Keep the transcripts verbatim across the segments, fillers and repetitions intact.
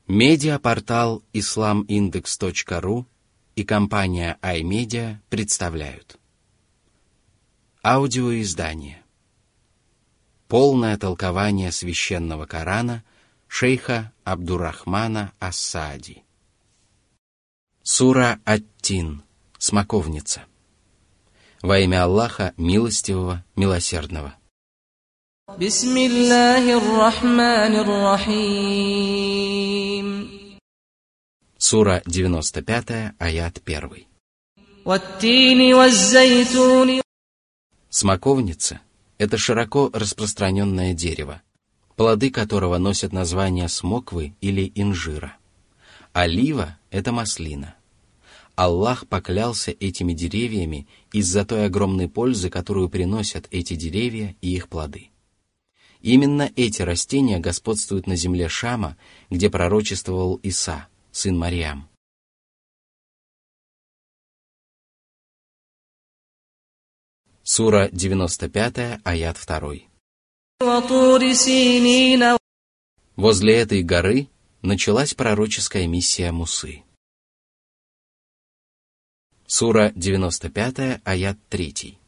Медиапортал ислам индекс точка ру и компания iMedia представляют аудиоиздание «Полное толкование священного Корана» шейха Абдуррахмана ас-Саади. Сура Ат-Тин. Смоковница. Во имя Аллаха, милостивого, милосердного. Бисмиллахир-рахманир-рахим. Сура девяносто пять, аят один. Ват-тини ваз-зайтуни. Смоковница – это широко распространенное дерево, плоды которого носят названия смоквы или инжира. Олива – это маслина. Аллах поклялся этими деревьями из-за той огромной пользы, которую приносят эти деревья и их плоды. Именно эти растения господствуют на земле Шама, где пророчествовал Иса, сын Марьям. Сура девяносто пять, аят два. Возле этой горы началась пророческая миссия Мусы. Сура девяносто пять, аят три.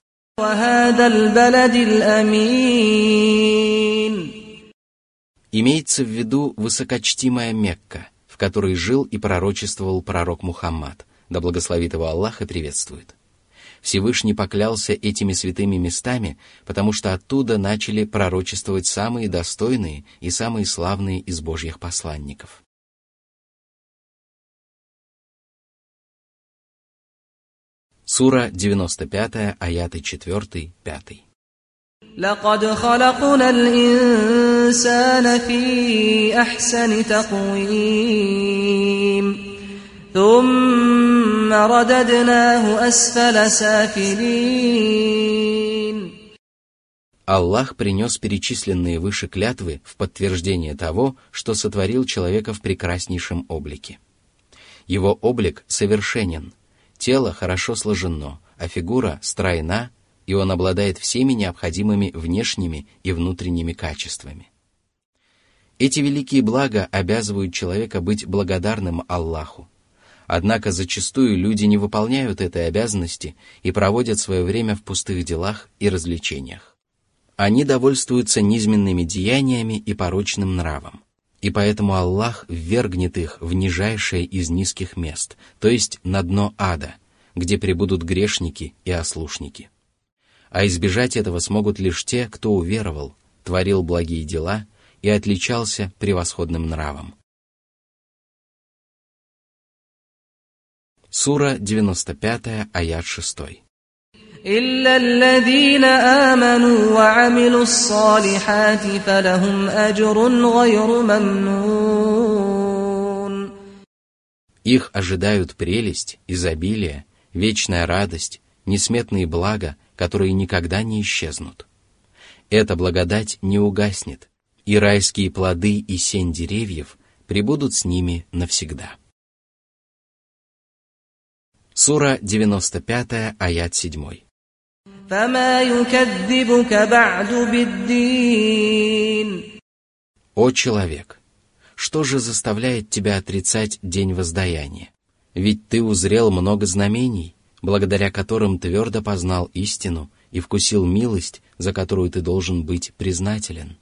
Имеется в виду высокочтимая Мекка, в которой жил и пророчествовал пророк Мухаммад, да благословит его Аллах и приветствует. Всевышний поклялся этими святыми местами, потому что оттуда начали пророчествовать самые достойные и самые славные из Божьих посланников. Сура девяносто пять, аяты четыре, пять. لقد خلقنا الإنسان في أحسن تقويم ثم رددناه أسفل سافلين. Аллах принес перечисленные выше клятвы в подтверждение того, что сотворил человека в прекраснейшем облике. Его облик совершенен, тело хорошо сложено, а фигура стройна, и он обладает всеми необходимыми внешними и внутренними качествами. Эти великие блага обязывают человека быть благодарным Аллаху. Однако зачастую люди не выполняют этой обязанности и проводят свое время в пустых делах и развлечениях. Они довольствуются низменными деяниями и порочным нравом. И поэтому Аллах ввергнет их в нижайшее из низких мест, то есть на дно ада, где пребудут грешники и ослушники. А избежать этого смогут лишь те, кто уверовал, творил благие дела и отличался превосходным нравом. Сура девяносто пять, аят шесть. إلا الذين آمنوا وعملوا الصالحات فلهم أجر غير ممنون. Их ожидают прелесть, изобилие, вечная радость, несметные блага, которые никогда не исчезнут. Эта благодать не угаснет, и райские плоды и сень деревьев пребудут с ними навсегда. Сура девяносто пять, аят семь. فما يكذبك بعد بالدين. О человек, что же заставляет тебя отрицать день воздаяния? Ведь ты узрел много знамений, благодаря которым твердо познал истину и вкусил милость, за которую ты должен быть признателен.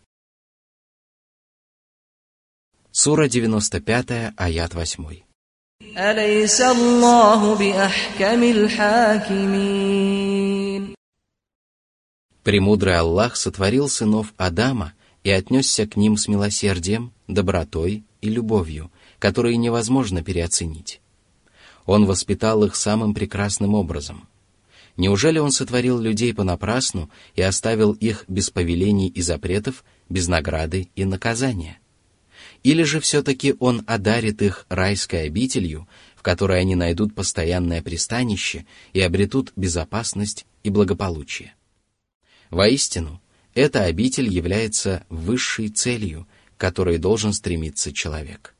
Сура девяносто пять, аят восемь. أليس الله بأحكم الحاكمين. Премудрый Аллах сотворил сынов Адама и отнесся к ним с милосердием, добротой и любовью, которые невозможно переоценить. Он воспитал их самым прекрасным образом. Неужели Он сотворил людей понапрасну и оставил их без повелений и запретов, без награды и наказания? Или же все-таки Он одарит их райской обителью, в которой они найдут постоянное пристанище и обретут безопасность и благополучие? Воистину, эта обитель является высшей целью, к которой должен стремиться человек.